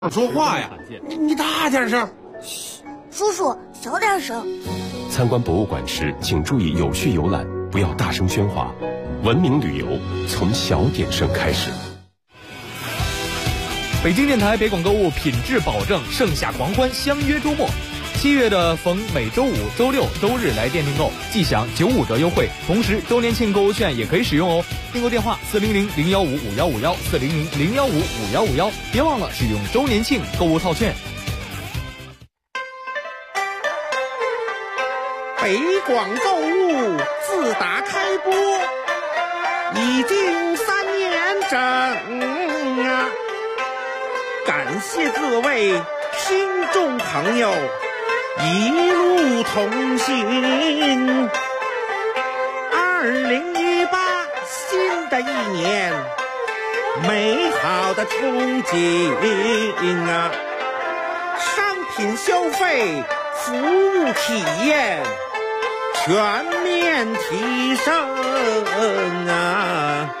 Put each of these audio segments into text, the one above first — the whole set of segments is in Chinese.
说话呀，你大点声。 嘘，叔叔小点声。 参观博物馆时，请注意有序游览，不要大声喧哗。文明旅游从小点声开始。 北京电台北广购物品质保证，盛夏狂欢相约周末。7月的逢每周五、周六、周日来店订购，即享95折优惠，同时周年庆购物券也可以使用哦。订购电话400-015-5151 400-015-5151，别忘了使用周年庆购物套券。 北广购物自打开播已经3年整啊，感谢各位听众朋友一路同行。2018新的一年，美好的憧憬啊！商品消费、服务体验全面提升啊！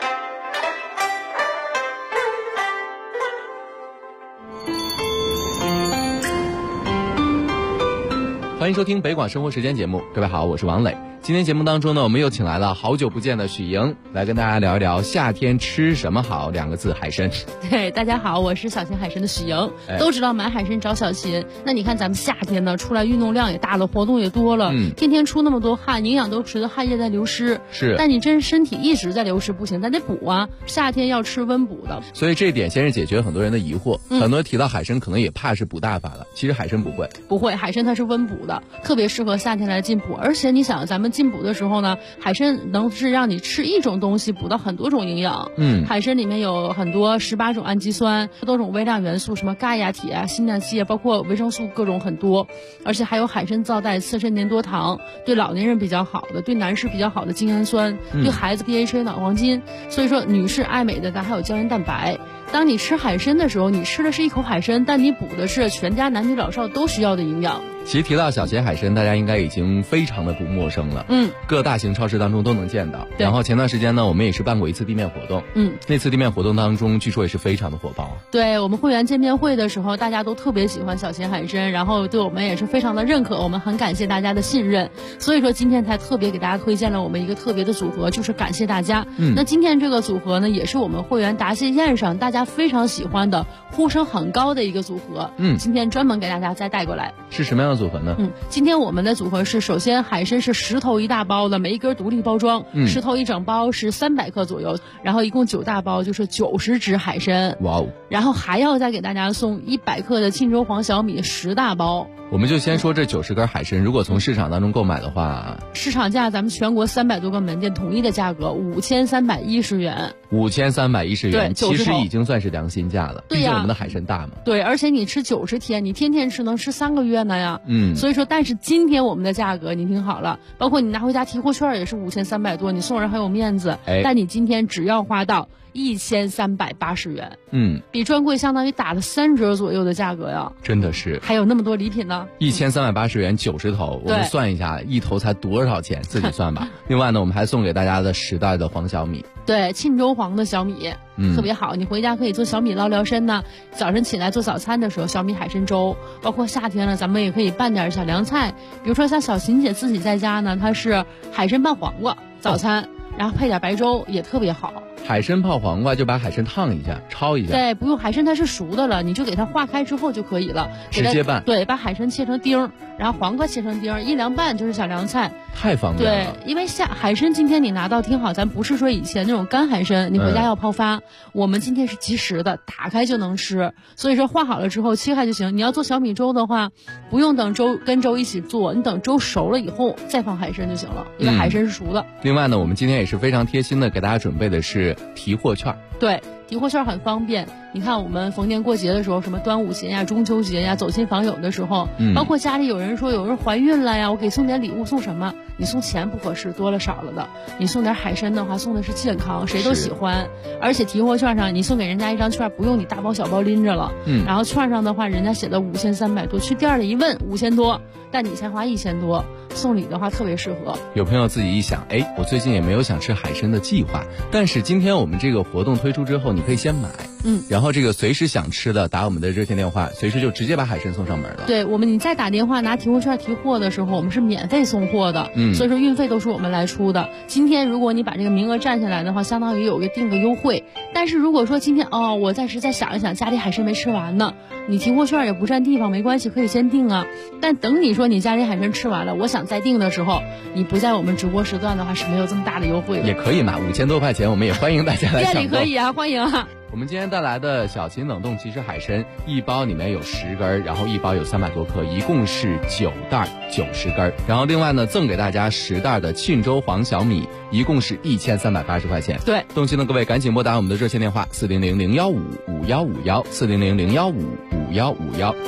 欢迎收听北广生活时间节目，各位好，我是王磊。今天节目当中呢，我们又请来了好久不见的许莹，来跟大家聊一聊夏天吃什么好2个字，海参。 对，大家好，我是小秦海参的许莹。都知道买海参找小秦，那你看咱们夏天呢，出来运动量也大了，活动也多了，天天出那么多汗，营养都随着汗液在流失。 是， 但你真身体一直在流失不行，咱得补啊。夏天要吃温补的， 所以这一点先是解决很多人的疑惑。很多人提到海参，可能也怕是补大发了，其实海参不会， 海参它是温补的，特别适合夏天来进补。而且你想，咱们进补的时候呢，海参能是让你吃一种东西补到很多种营养。海参里面有很多18种氨基酸，多种微量元素，什么钙呀、铁啊、锌啊、硒啊，包括维生素各种很多。而且还有海参皂带刺身粘多糖，对老年人比较好的，对男士比较好的精氨酸，对孩子 DHA 脑黄金。所以说女士爱美的咱还有胶原蛋白。当你吃海参的时候，你吃的是一口海参，但你补的是全家男女老少都需要的营养。 其实提到小秦海参，大家应该已经非常的不陌生了。各大型超市当中都能见到。然后前段时间呢，我们也是办过一次地面活动。那次地面活动当中，据说也是非常的火爆。 对，我们会员见面会的时候，大家都特别喜欢小秦海参，然后对我们也是非常的认可，我们很感谢大家的信任。所以说今天才特别给大家推荐了我们一个特别的组合，就是感谢大家。那今天这个组合呢，也是我们会员答谢宴上大家非常喜欢的、呼声很高的一个组合。今天专门给大家再带过来。 是什么样的组合呢？ 今天我们的组合是，首先海参是10头1大包的，每一根独立包装，10头1整包是300克左右，然后一共9大包就是90只海参。哇哦！然后还要再给大家送100克的沁州黄小米10大包。 我们就先说这90根海参，如果从市场当中购买的话， 市场价咱们全国300多个门店统一的价格5310元。 5310元， 对， 其实已经算是良心价了。 对呀， 毕竟我们的海参大嘛。 对，而且你吃90天，你天天吃能吃3个月呢呀。所以说，但是今天我们的价格你听好了，包括你拿回家提货券也是5300多，你送人很有面子。但你今天只要花到1380元，比专柜相当于打了3折左右的价格呀， 真的是。 还有那么多礼品呢 ，1380元90头，我们算一下一头才多少钱，自己算吧。另外呢，我们还送给大家的10袋的黄小米， 对，沁州黄的小米，特别好，你回家可以做小米捞聊参呢。早晨起来做早餐的时候，小米海参粥，包括夏天了，咱们也可以拌点小凉菜，比如说像小秦姐自己在家呢，她是海参拌黄瓜早餐，然后配点白粥也特别好。 海参泡黄瓜就把海参烫一下，焯一下。 对，不用，海参它是熟的了，你就给它化开之后就可以了， 直接拌。 对，把海参切成丁，然后黄瓜切成丁，一凉拌就是小凉菜， 太方便了。 对，因为海参今天你拿到听好，咱不是说以前那种干海参，你回家要泡发，我们今天是即食的，打开就能吃。所以说化好了之后切开就行。你要做小米粥的话，不用等粥跟粥一起做，你等粥熟了以后再放海参就行了，因为海参是熟的。 另外呢，我们今天也是非常贴心的给大家准备的是提货券。 对，提货券很方便。你看我们逢年过节的时候，什么端午节呀、中秋节呀，走亲访友的时候，包括家里有人说有人怀孕了呀，我给送点礼物，送什么？你送钱不合适，多了少了的。你送点海参的话，送的是健康，谁都喜欢。而且提货券上你送给人家一张券，不用你大包小包拎着了。然后券上的话，人家写的5300多，去店里一问5000多，但你才花1000多，送礼的话特别适合。 有朋友自己一想，我最近也没有想吃海参的计划，但是今天我们这个活动推出之后，你可以先买。 然后这个随时想吃的打我们的热线电话，随时就直接把海参送上门了。 对，你再打电话拿提货券提货的时候，我们是免费送货的，所以说运费都是我们来出的。今天如果你把这个名额占下来的话，相当于有一个定个优惠。但是如果说今天我暂时再想一想，家里海参没吃完呢，你提货券也不占地方，没关系，可以先订啊。但等你说你家里海参吃完了，我想再订的时候，你不在我们直播时段的话是没有这么大的优惠的。 也可以嘛，5000多块钱，我们也欢迎大家来抢购。 店里可以啊，欢迎啊。 我们今天带来的小秦冷冻即食海参，一包里面有10根，然后一包有300多克，一共是9袋90根。然后另外呢，赠给大家10袋的沁州黄小米，一共是1380块钱。 对， 动心的各位赶紧拨打我们的热线电话400-015-5151，400-015-5151。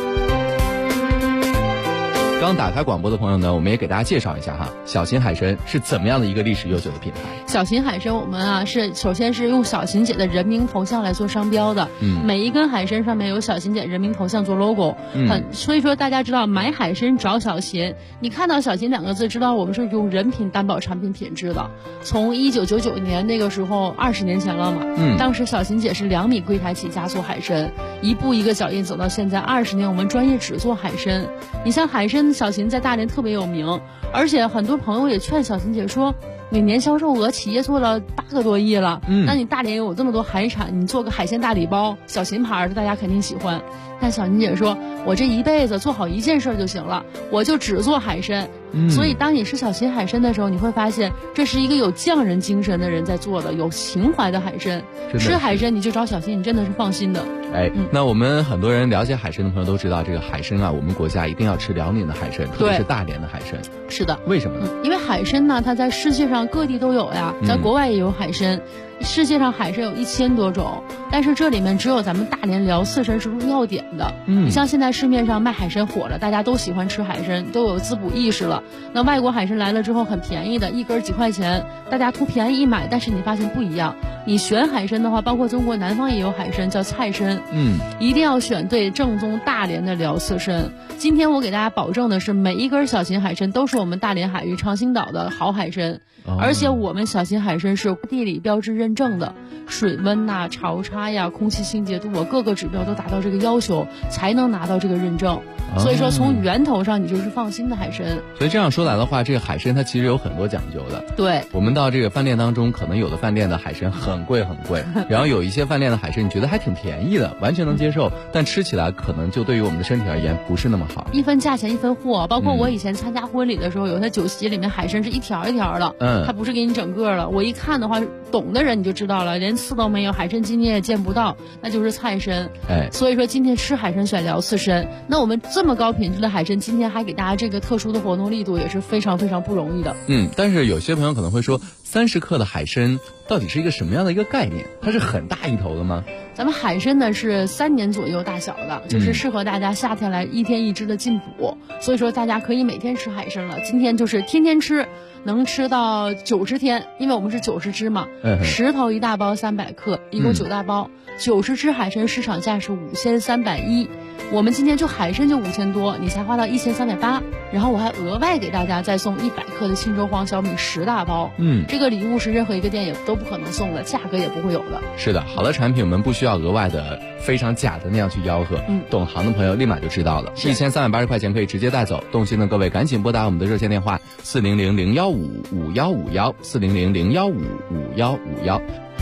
刚打开广播的朋友呢，我们也给大家介绍一下哈，小秦海参是怎么样的一个历史悠久的品牌。 小秦海参我们是首先是用小秦姐的人名头像来做商标的，每一根海参上面有小秦姐人名头像做 logo，所以说大家知道买海参找小秦，你看到小秦2个字，知道我们是用人品担保产品品质的。从1999年那个时候20年前了嘛，当时小秦姐是2米柜台起家做海参，一步一个脚印走到现在20年，我们专业只做海参。你像海参小秦在大连特别有名，而且很多朋友也劝小秦姐说，你年销售额企业做了8个多亿了，那你大连有这么多海产，你做个海鲜大礼包，小秦牌的大家肯定喜欢。但小秦姐说，我这一辈子做好一件事就行了，我就只做海参。所以当你吃小秦海参的时候，你会发现这是一个有匠人精神的人在做的，有情怀的海参。吃海参你就找小秦，你真的是放心的。 那我们很多人了解海参的朋友都知道，这个海参啊，我们国家一定要吃辽宁的海参，特别是大连的海参。 是的。 为什么呢？ 因为海参呢，它在世界上各地都有呀，在国外也有海参。世界上海参有1000多种，但是这里面只有咱们大连辽四参是入药典的。你像现在市面上卖海参火了，大家都喜欢吃海参，都有滋补意识了。那外国海参来了之后很便宜的，一根几块钱，大家图便宜一买，但是你发现不一样。你选海参的话，包括中国南方也有海参叫菜参，一定要选对正宗大连的辽四参。今天我给大家保证的是，每一根小秦海参都是我们大连海域长兴岛的好海参，而且我们小秦海参是地理标志认证的，水温呐、潮差呀、空气清洁度各个指标都达到这个要求，才能拿到这个认证。所以说从源头上你就是放心的海参。 所以这样说来的话，这个海参它其实有很多讲究的。 对， 我们到这个饭店当中，可能有的饭店的海参很贵很贵，然后有一些饭店的海参你觉得还挺便宜的，完全能接受，但吃起来可能就对于我们的身体而言不是那么好。 一分价钱一分货，包括我以前参加婚礼的时候，有些酒席里面海参是一条一条的，它不是给你整个了。我一看的话，懂的人你就知道了，连刺都没有，海参筋你也见不到，那就是菜参。所以说今天吃海参选辽四参，那我们这么高品质的海参，今天还给大家这个特殊的活动力度，也是非常非常不容易的。 但是有些朋友可能会说，30克的海参到底是一个什么样的一个概念？它是很大一头的吗？ 咱们海参呢是3年左右大小的，就是适合大家夏天来1天1只的进补，所以说大家可以每天吃海参了。今天就是天天吃，能吃到90天，因为我们是90只嘛，10头1大包300克，一共9大包，90只海参市场价是5310，我们今天就海参就5000多，你才花到1380，然后我还额外给大家再送100克的沁州黄小米10大包，这个礼物是任何一个店也都不可能送的，价格也不会有的。 是的，好的产品我们不需要额外的非常假的那样去吆喝，懂行的朋友立马就知道了，1380块钱可以直接带走。动心的各位赶紧拨打我们的热线电话400-015-5151，400-015-5151。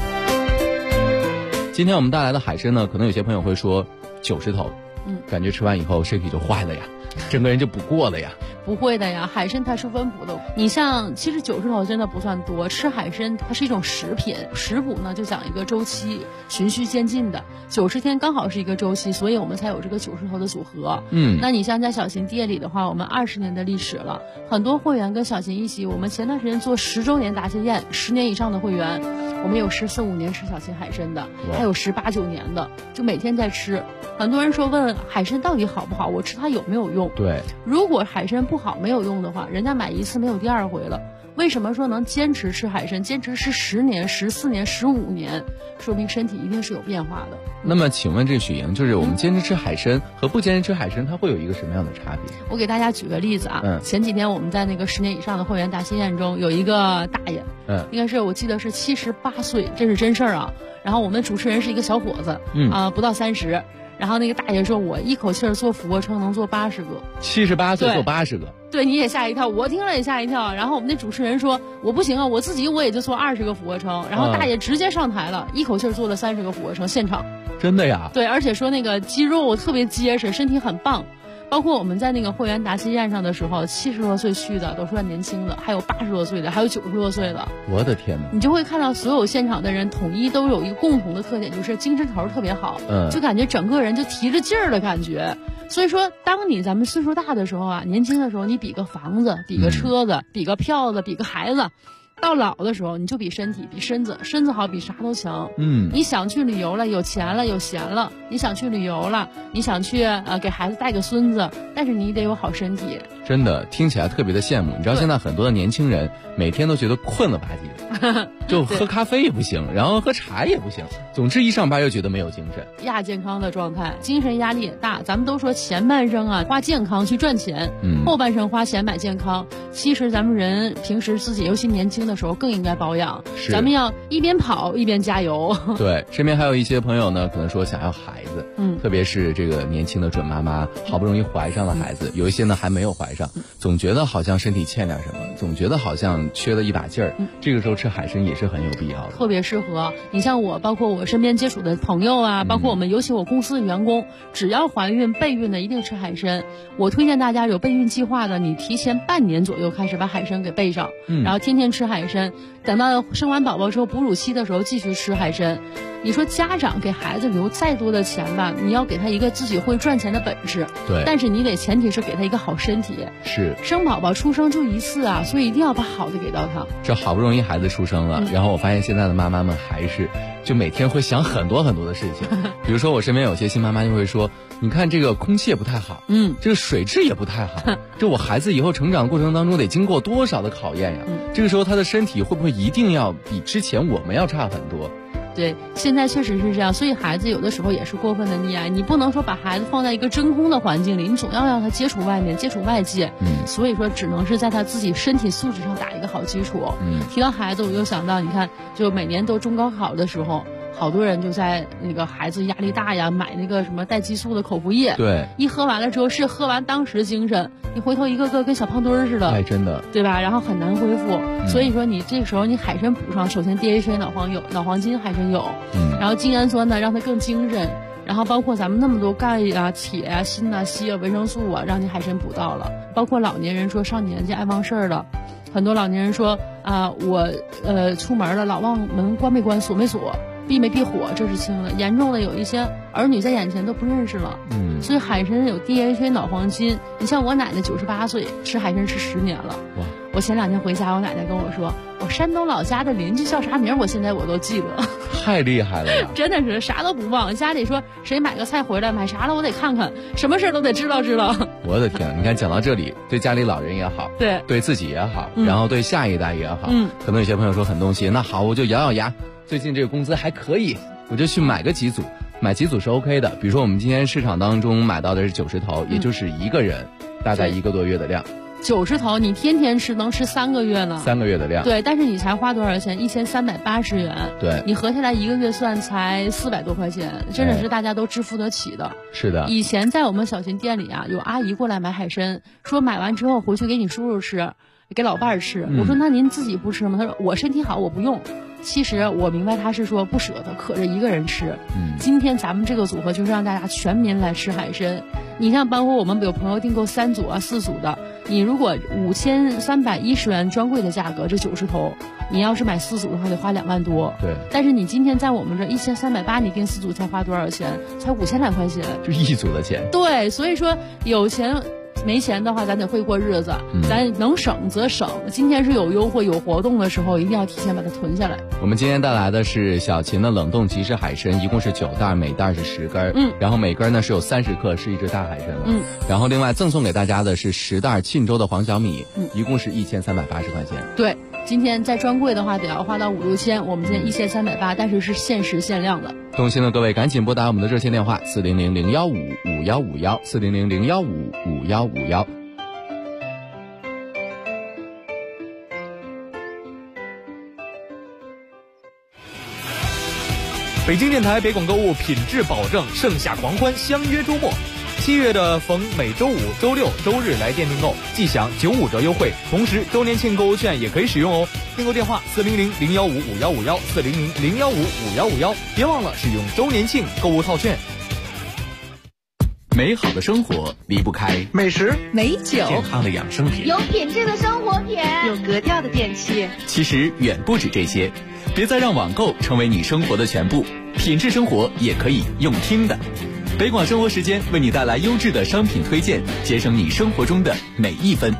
今天我们带来的海参呢，可能有些朋友会说90头，感觉吃完以后身体就坏了呀，整个人就不过了呀。 不会的呀，海参它是温补的。你像其实90头真的不算多，吃海参它是一种食品，食补呢就讲一个周期，循序渐进的，90天刚好是一个周期，所以我们才有这个90头的组合。那你像在小秦店里的话，我们20年的历史了，很多会员跟小秦一起，我们前段时间做10周年答谢宴，10年以上的会员，我们有14、15年吃小秦海参的，还有18、19年的，就每天在吃。很多人说问海参到底好不好，我吃它有没有用？ 对， 如果海参不好没有用的话，人家买一次没有第二回了。为什么说能坚持吃海参，坚持吃10年、14年、15年，说明身体一定是有变化的。 那么请问这许莹，就是我们坚持吃海参和不坚持吃海参，它会有一个什么样的差别？ 我给大家举个例子啊，前几天我们在那个10年以上的会员答谢宴中，有一个大爷，应该是我记得是78岁，这是真事儿啊。 然后我们主持人是一个小伙子，不到30。然后那个大爷说，我一口气儿做俯卧撑能做80个 ，78岁做80个， 对，你也吓一跳，我听了也吓一跳。然后我们那主持人说，我不行啊，我自己我也就做20个俯卧撑。然后大爷直接上台了，一口气儿做了30个俯卧撑，现场。 真的呀？ 对，而且说那个肌肉特别结实，身体很棒。包括我们在那个会员答谢宴上的时候，70多岁去的都算年轻的，还有80多岁的，还有90多岁的。 我的天哪！ 你就会看到所有现场的人统一都有一个共同的特点，就是精神头特别好，就感觉整个人就提着劲儿的感觉。所以说，当咱们岁数大的时候啊，年轻的时候你比个房子，比个车子，比个票子，比个孩子。到老的时候，你就比身体，比身子好，比啥都强。你想去旅游了，有钱了，有闲了，你想去旅游了，你想去给孩子带个孙子，但是你得有好身体。 真的听起来特别的羡慕。你知道现在很多的年轻人每天都觉得困了吧唧的，就喝咖啡也不行，然后喝茶也不行，总之一上班又觉得没有精神， 亚健康的状态，精神压力也大。咱们都说前半生啊花健康去赚钱，后半生花钱买健康。其实咱们人平时自己尤其年轻的时候更应该保养，咱们要一边跑一边加油。 对，身边还有一些朋友呢，可能说想要孩子，特别是这个年轻的准妈妈，好不容易怀上了孩子，有一些呢还没有怀上，总觉得好像身体欠点什么，总觉得好像缺了一把劲儿。这个时候吃海参也是很有必要的， 特别适合。你像我，包括我身边接触的朋友啊，包括我们尤其我公司的员工，只要怀孕备孕的一定吃海参。我推荐大家有备孕计划的，你提前半年左右开始把海参给备上，然后天天吃海参，等到生完宝宝之后哺乳期的时候继续吃海参。你说家长给孩子留再多的钱吧，你要给他一个自己会赚钱的本事， 对， 但是你得前提是给他一个好身体。 是， 生宝宝出生就一次啊，所以一定要把好的给到他。 这好不容易孩子出生了，然后我发现现在的妈妈们还是就每天会想很多很多的事情。比如说我身边有些新妈妈就会说，你看这个空气也不太好，这个水质也不太好，这我孩子以后成长过程当中得经过多少的考验呀？这个时候他的身体会不会一定要比之前我们要差很多？ 对，现在确实是这样，所以孩子有的时候也是过分的溺爱。你不能说把孩子放在一个真空的环境里，你总要让他接触外面，接触外界。所以说只能是在他自己身体素质上打一个好基础。提到孩子，我就想到，你看，就每年都中高考的时候，好多人就在那个孩子压力大呀，买那个什么带激素的口服液。 对， 一喝完了之后是喝完当时精神，你回头一个个跟小胖墩儿似的。 哎，真的， 对吧？然后很难恢复。所以说你这个时候你海参补上，首先 DHA 脑黄金海参有，然后精氨酸呢让它更精神，然后包括咱们那么多钙啊、铁啊、锌啊、硒啊、维生素啊，让你海参补到了。包括老年人说上年纪爱忘事儿了，很多老年人说我出门了老忘门关没关锁没锁。避没避火，这是轻的，严重的有一些儿女在眼前都不认识了。所以海参有 DHA 脑黄金。你像我奶奶98岁，吃海参吃10年了。哇！我前2天回家，我奶奶跟我说，我山东老家的邻居叫啥名，我现在我都记得。 太厉害了呀！ 真的是啥都不忘。家里说谁买个菜回来，买啥了我得看看，什么事都得知道。 我的天，你看讲到这里，对家里老人也好，对自己也好，然后对下一代也好，可能有些朋友说很动心，那好，我就咬咬牙。最近这个工资还可以，我就去买个几组，买几组是 OK 的。比如说我们今天市场当中买到的是90头，也就是一个人大概1个多月的量。 90头你天天吃能吃3个月呢。 3个月的量。 对，但是你才花多少钱？1380元。 对， 你合下来1个月算才400多块钱，真的是大家都支付得起的。 是的。 以前在我们小秦店里啊，有阿姨过来买海参，说买完之后回去给你叔叔吃，给老伴儿吃。我说那您自己不吃吗？他说我身体好，我不用。其实我明白他是说不舍得，可着一个人吃。今天咱们这个组合就是让大家全民来吃海参。你像包括我们有朋友订购3组啊、4组的，你如果5310元专柜的价格，这90头，你要是买4组的话得花2万多。 对。 但是你今天在我们这1380，你订4组才花多少钱？才5000来块钱。 就1组的钱。 对，所以说有钱。没钱的话，咱得会过日子，咱能省则省。今天是有优惠、有活动的时候，一定要提前把它囤下来。 我们今天带来的是小秦的冷冻即食海参，一共是9袋，每袋是10根，然后每根呢是有30克，是一只大海参了。然后另外赠送给大家的是10袋沁州的黄小米，一共是1380块钱。 对，今天在专柜的话得要花到5、6千，我们今天1380，但是是限时限量的。 动心的各位赶紧拨打我们的热线电话400-015-5151，400-015-5151。 北京电台北广购物品质保证，盛夏狂欢，相约周末。7月的逢每周五、周六、周日来店订购，即享95折优惠，同时周年庆购物券也可以使用哦。订购电话400-015-5151 400-015-5151，别忘了使用周年庆购物套券。 美好的生活离不开美食、 美酒、 健康的养生品， 有品质的生活品， 有格调的电器。 其实远不止这些，别再让网购成为你生活的全部，品质生活也可以用听的。北广生活时间为你带来优质的商品推荐，节省你生活中的每一分。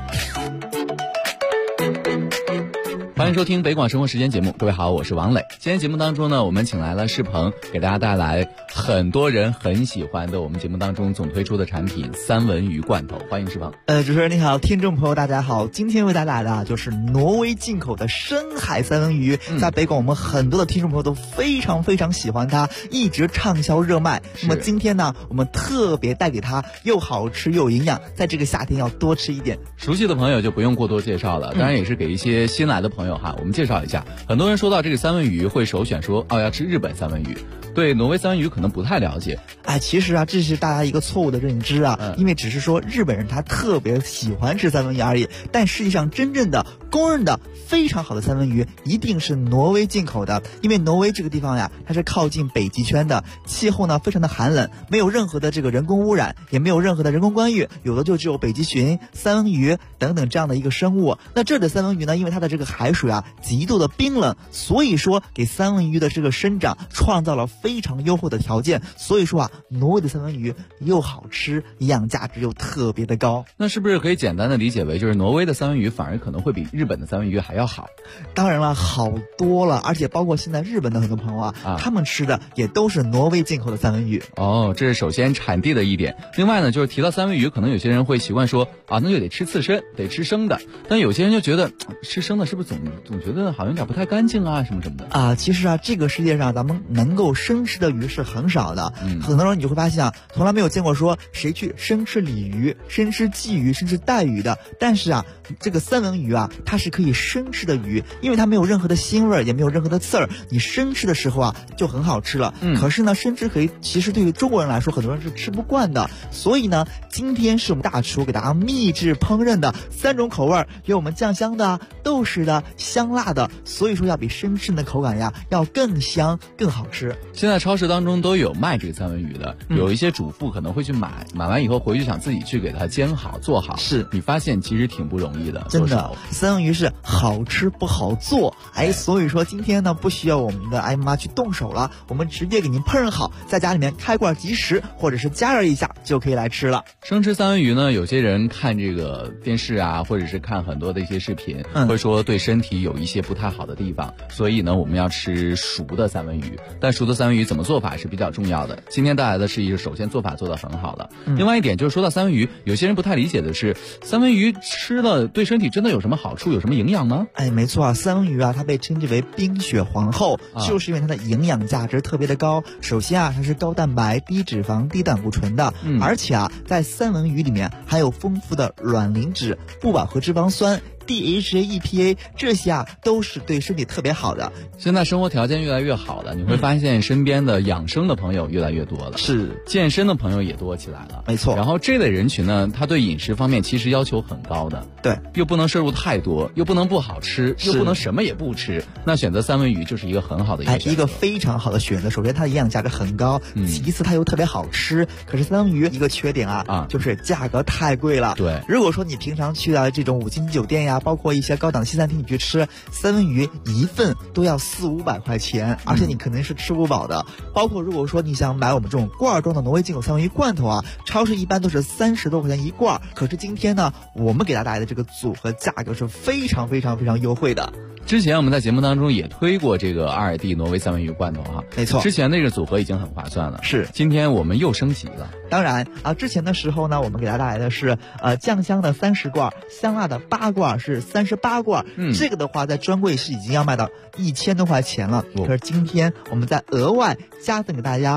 欢迎收听北广生活时间节目，各位好，我是王磊。今天节目当中呢，我们请来了世鹏，给大家带来很多人很喜欢的我们节目当中总推出的产品三文鱼罐头。欢迎世鹏。 主持人你好，听众朋友大家好，今天为大家带来的就是挪威进口的深海三文鱼，在北广我们很多的听众朋友都非常非常喜欢它，一直畅销热卖。那么今天呢，我们特别带给它又好吃又有营养，在这个夏天要多吃一点。 熟悉的朋友就不用过多介绍了，当然也是给一些新来的朋友我们介绍一下。很多人说到这个三文鱼会首选说要吃日本三文鱼，对挪威三文鱼可能不太了解。 其实这是大家一个错误的认知因为只是说日本人他特别喜欢吃三文鱼而已，但实际上真正的公认的非常好的三文鱼一定是挪威进口的。因为挪威这个地方它是靠近北极圈的，气候呢非常的寒冷，没有任何的这个人工污染，也没有任何的人工干预，有的就只有北极熊、三文鱼等等这样的一个生物。那这里的三文鱼呢，因为它的这个海水极度的冰冷，所以说给三文鱼的这个生长创造了非常优厚的条件。所以说挪威的三文鱼又好吃，营养价值又特别的高。 那是不是可以简单的理解为，就是挪威的三文鱼反而可能会比日本的三文鱼还要好？ 当然了，好多了，而且包括现在日本的很多朋友他们吃的也都是挪威进口的三文鱼。 这是首先产地的一点。另外呢，就是提到三文鱼，可能有些人会习惯说那就得吃刺身，得吃生的。但有些人就觉得吃生的是不是总觉得好像有点不太干净什么的其实这个世界上咱们能够生吃的鱼是很少的。很多人你就会发现从来没有见过说谁去生吃鲤鱼、生吃鲫鱼、生吃带鱼的。但是这个三文鱼它是可以生吃的鱼，因为它没有任何的腥味，也没有任何的刺儿，你生吃的时候就很好吃了。可是呢，生吃其实对于中国人来说，很多人是吃不惯的。所以呢，今天是我们大厨给大家秘制烹饪的3种口味，有我们酱香的、豆豉的、香辣的，所以说要比生吃的口感要更香更好吃。 现在超市当中都有卖这个三文鱼的，有一些主妇可能会去买完以后回去想自己去给它煎好做好。 是你发现其实挺不容易的， 真的。三文鱼是好吃不好做，所以说今天呢不需要我们的艾妈去动手了，我们直接给您烹饪好，在家里面开罐即食，或者是加热一下就可以来吃了。 生吃三文鱼呢，有些人看这个电视或者是看很多的一些视频，会说对身体有一些不太好的地方，所以呢我们要吃熟的三文鱼。但熟的三文鱼怎么做法是比较重要的。今天带来的是一个首先做法做得很好的。另外一点就是说到三文鱼，有些人不太理解的是，三文鱼吃了对身体真的有什么好处，有什么营养吗？ 没错三文鱼它被称之为冰雪皇后，就是因为它的营养价值特别的高。首先它是高蛋白、低脂肪、低胆固醇的，而且在三文鱼里面含有丰富的卵磷脂、不饱和脂肪酸、DHA、EPA， 这些都是对身体特别好的。 现在生活条件越来越好了，你会发现身边的养生的朋友越来越多了， 是健身的朋友也多起来了， 没错。 然后这类人群呢，他对饮食方面其实要求很高的， 对， 又不能摄入太多，又不能不好吃，又不能什么也不吃，那选择三文鱼就是一个很好的一个非常好的选择。首先它的营养价值很高，其次它又特别好吃。可是三文鱼一个缺点就是价格太贵了。 对， 如果说你平常去这种5星级酒店包括一些高档西餐厅你去吃三文鱼，一份都要400-500块钱，而且你可能是吃不饱的。包括如果说你想买我们这种罐装的挪威进口三文鱼罐头超市一般都是30多块钱一罐。可是今天呢，我们给大家带来的这个组合价格是非常非常非常优惠的。 之前我们在节目当中也推过这个2D 挪威三文鱼罐头没错， 之前那个组合已经很划算了， 是今天我们又升级了。 当然之前的时候呢，我们给大家带来的是酱香的30罐，香辣的8罐，是38罐。这个的话在专柜是已经要卖到1000多块钱了。可是今天我们再额外加赠给大家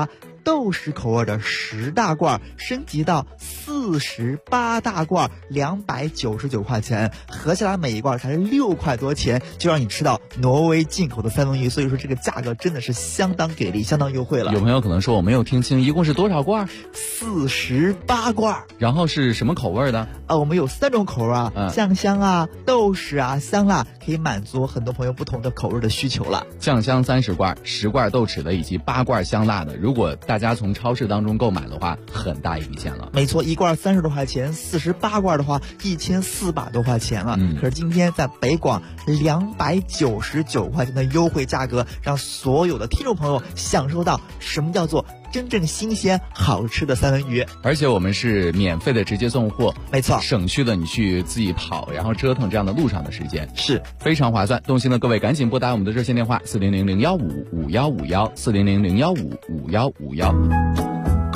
豆豉口味的10大罐，升级到48大罐，299块钱，合起来每一罐才是6块多钱，就让你吃到挪威进口的三文鱼。所以说这个价格真的是相当给力，相当优惠了。 有朋友可能说我没有听清，一共是多少罐 ？48罐。 然后是什么口味的？ 我们有3种口味啊，酱香啊、豆豉啊、香辣，可以满足很多朋友不同的口味的需求了。 酱香30罐，10罐豆豉的，以及8罐香辣的。如果大家从超市当中购买的话，很大一笔钱了。 没错，一罐30多块钱，48罐的话1400多块钱了。可是今天在北广299块钱的优惠价格，让所有的听众朋友享受到什么叫做真正新鲜好吃的三文鱼。 而且我们是免费的直接送货， 没错， 省去了你去自己跑然后折腾这样的路上的时间， 是非常划算。动心的各位赶紧拨打我们的热线电话400-015-5151，400-015-5151。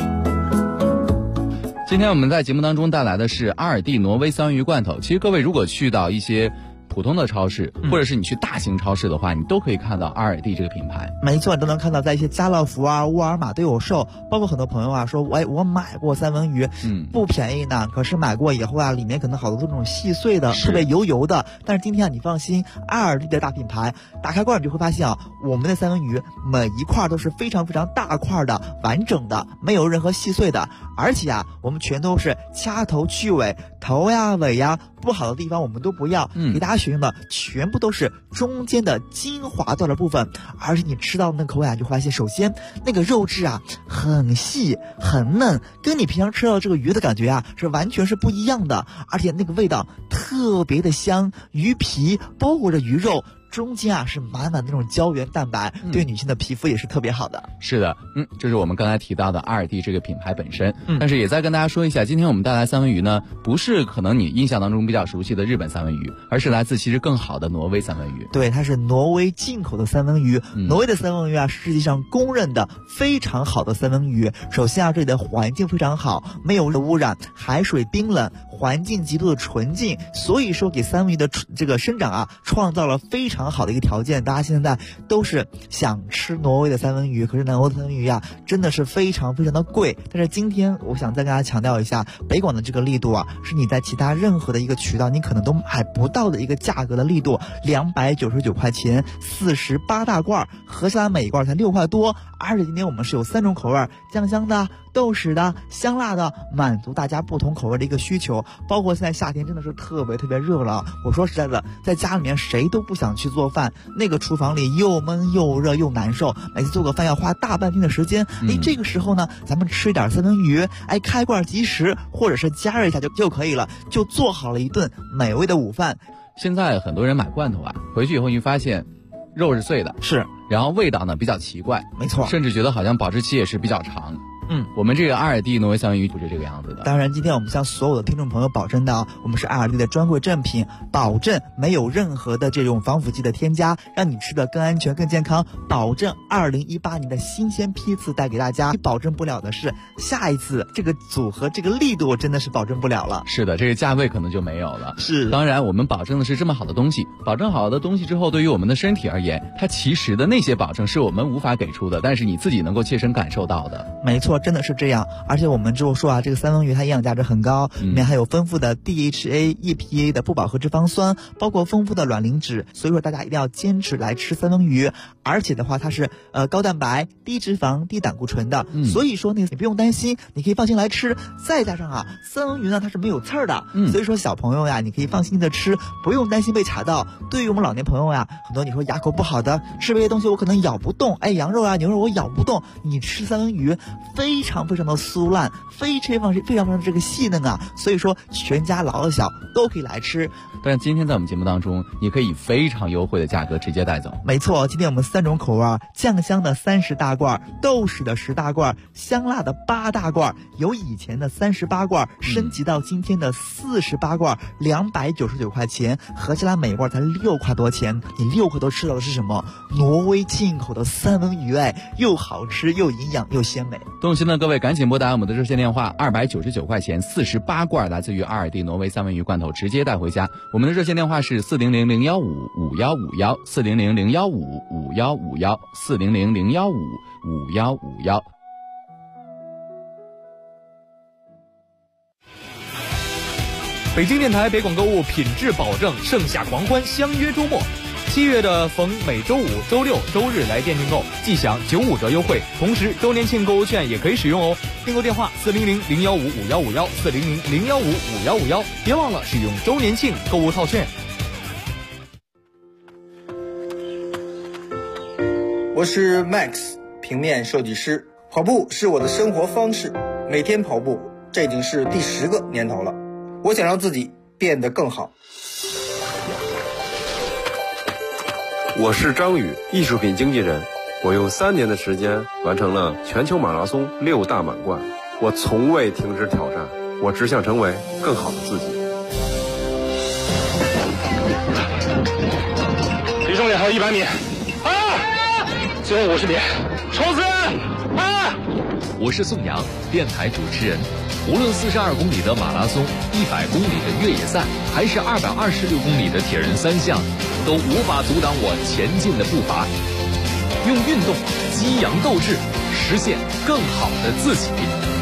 今天我们在节目当中带来的是阿尔蒂挪威三文鱼罐头。其实各位如果去到一些普通的超市，或者是你去大型超市的话，你都可以看到阿尔蒂这个品牌。 没错，你都能看到在一些家乐福啊、沃尔玛都有售。包括很多朋友啊说，我买过三文鱼，不便宜呢，可是买过以后啊，里面可能好多这种细碎的，特别油的。但是今天啊，你放心，阿尔蒂的大品牌，打开罐你就会发现啊，我们的三文鱼每一块都是非常非常大块的、完整的，没有任何细碎的。而且啊，我们全都是掐头去尾，头呀、尾呀不好的地方我们都不要，给大家选用的全部都是中间的精华段的部分。而且你吃到那口感就会发现，首先那个肉质啊很细很嫩，跟你平常吃到这个鱼的感觉啊是完全是不一样的。而且那个味道特别的香，鱼皮包裹着鱼肉，中间啊是满满的那种胶原蛋白，对女性的皮肤也是特别好的。 是的，这是我们刚才提到的阿尔蒂这个品牌本身。但是也再跟大家说一下，今天我们带来三文鱼呢，不是可能你印象当中比较熟悉的日本三文鱼，而是来自其实更好的挪威三文鱼。 对，它是挪威进口的三文鱼。挪威的三文鱼啊，是世界上公认的非常好的三文鱼。首先啊，这里的环境非常好，没有污染，海水冰冷，环境极度的纯净，所以说给三文鱼的这个生长啊，创造了非常好的一个条件。大家现在都是想吃挪威的三文鱼，可是挪威的三文鱼啊，真的是非常非常的贵。但是今天我想再跟大家强调一下，北广的这个力度啊，是你在其他任何的一个渠道你可能都买不到的一个价格的力度，299块钱，48大罐，合下来每一罐才6块多。而且今天我们是有3种口味，酱香的、豆豉的、香辣的，满足大家不同口味的一个需求。包括现在夏天真的是特别特别热了，我说实在的，在家里面谁都不想去做饭，那个厨房里又闷又热又难受，每次做个饭要花大半天的时间。这个时候呢，咱们吃一点三文鱼，开罐即食，或者是加热一下就可以了，就做好了一顿美味的午饭。 现在很多人买罐头啊，回去以后你发现肉是碎的， 是， 然后味道呢比较奇怪， 没错， 甚至觉得好像保质期也是比较长。我们这个阿尔蒂挪威三文鱼不是这个样子的。 当然今天我们向所有的听众朋友保证到，我们是阿尔蒂的专柜正品，保证没有任何的这种防腐剂的添加，让你吃的更安全更健康，保证2018年的新鲜批次带给大家。保证不了的是下一次这个组合这个力度真的是保证不了了。 是的，这个价位可能就没有了。 是， 当然我们保证的是这么好的东西，保证好的东西之后，对于我们的身体而言，它其实的那些保证是我们无法给出的，但是你自己能够切身感受到的。 没错，真的是这样。而且我们之后说啊，这个三文鱼它营养价值很高，里面还有丰富的 DHA、EPA 的不饱和脂肪酸，包括丰富的卵磷脂，所以说大家一定要坚持来吃三文鱼。而且的话，它是高蛋白、低脂肪、低胆固醇的，所以说你不用担心，你可以放心来吃。再加上啊，三文鱼呢它是没有刺儿的，所以说小朋友呀，你可以放心的吃，不用担心被卡到。对于我们老年朋友呀，很多你说牙口不好的，吃这些东西我可能咬不动，羊肉啊、牛肉我咬不动，你吃三文鱼非常非常的酥烂，非常非常的这个细嫩啊，所以说全家老小都可以来吃。 但是今天在我们节目当中，你可以非常优惠的价格直接带走。 没错，今天我们3种口味，酱香的30大罐，豆豉的10大罐，香辣的8大罐，由以前的38罐升级到今天的48罐，299块钱，合起来每罐才6块多钱。你6块多吃到的是什么？挪威进口的三文鱼，又好吃又营养又鲜美。 动心的各位赶紧拨打我们的热线电话，299块钱48罐来自于阿尔蒂挪威三文鱼罐头，直接带回家。我们的热线电话是400-015-5151，400-015-5151，400-015-5151。 北京电台北广购物品质保证，盛夏狂欢，相约周末。7月的逢每周五、周六、周日来电订购，即享95折优惠，同时周年庆购物券也可以使用哦。订购电话400-015-5151 400-015-5151，别忘了使用周年庆购物套券。 我是 Max， 平面设计师。跑步是我的生活方式，每天跑步，这已经是第10个年头了。我想让自己变得更好。 我是张宇，艺术品经纪人。我用3年的时间完成了全球马拉松6大满贯。我从未停止挑战，我只想成为更好的自己。 离终点还有100米，最后50米，冲刺！ 我是宋阳，电台主持人。无论42公里的马拉松、100公里的越野赛，还是226公里的铁人3项，都无法阻挡我前进的步伐。用运动激扬斗志，实现更好的自己。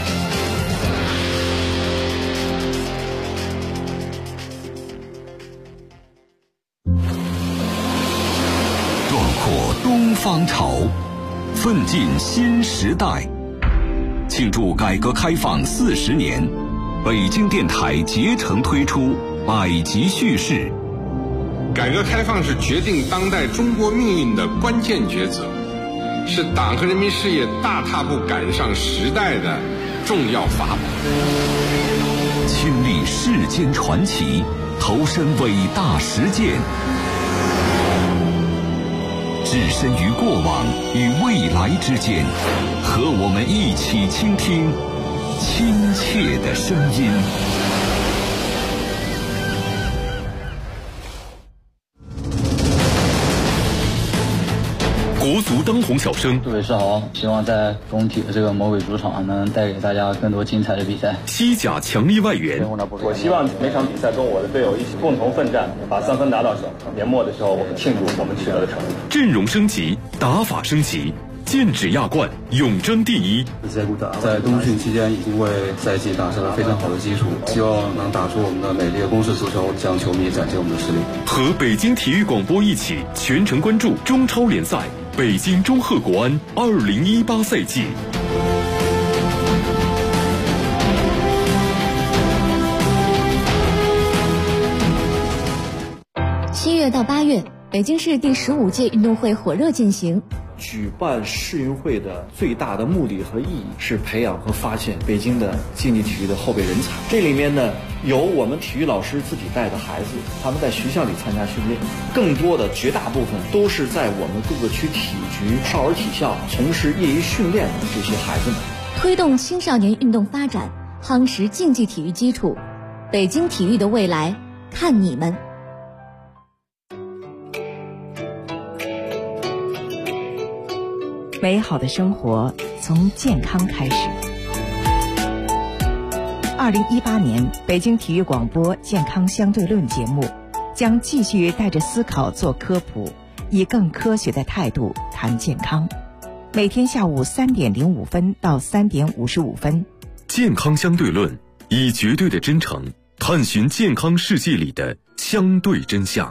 壮阔东方潮，奋进新时代。庆祝改革开放40年，北京电台竭诚推出百集叙事。 改革开放是决定当代中国命运的关键抉择，是党和人民事业大踏步赶上时代的重要法宝。 亲历世间传奇，投身伟大实践，置身于过往与未来之间，和我们一起倾听亲切的声音。 国足当红小生， 杜伟是好，希望在工体的这个魔鬼主场能带给大家更多精彩的比赛。 西甲强力外援， 我希望每场比赛跟我的队友一起共同奋战，把3分拿到手。年末的时候，我们庆祝我们取得的成绩。 阵容升级，打法升级，剑指亚冠，永争第一。 在冬训期间已经为赛季打下了非常好的基础，希望能打出我们的美丽的攻势足球，向球迷展现我们的实力。 和北京体育广播一起全程关注中超联赛。北京中赫国安2018赛季。 7月到8月，北京市第15届运动会火热进行。 举办世运会的最大的目的和意义是培养和发现北京的竞技体育的后备人才。这里面呢，有我们体育老师自己带的孩子，他们在学校里参加训练，更多的绝大部分都是在我们各个区体育局、少儿体校从事业余训练的这些孩子们。 推动青少年运动发展，夯实竞技体育基础，北京体育的未来，看你们。 美好的生活从健康开始。2018年北京体育广播健康相对论节目将继续带着思考做科普，以更科学的态度谈健康。每天下午3点05分到3点55分。 健康相对论，以绝对的真诚探寻健康世界里的相对真相。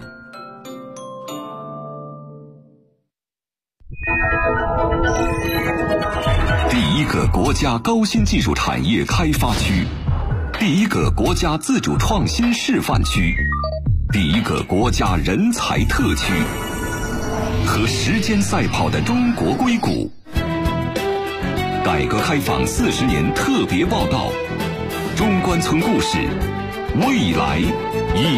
第一个国家高新技术产业开发区，第一个国家自主创新示范区，第一个国家人才特区，和时间赛跑的中国硅谷。改革开放40年特别报道，中关村故事，未来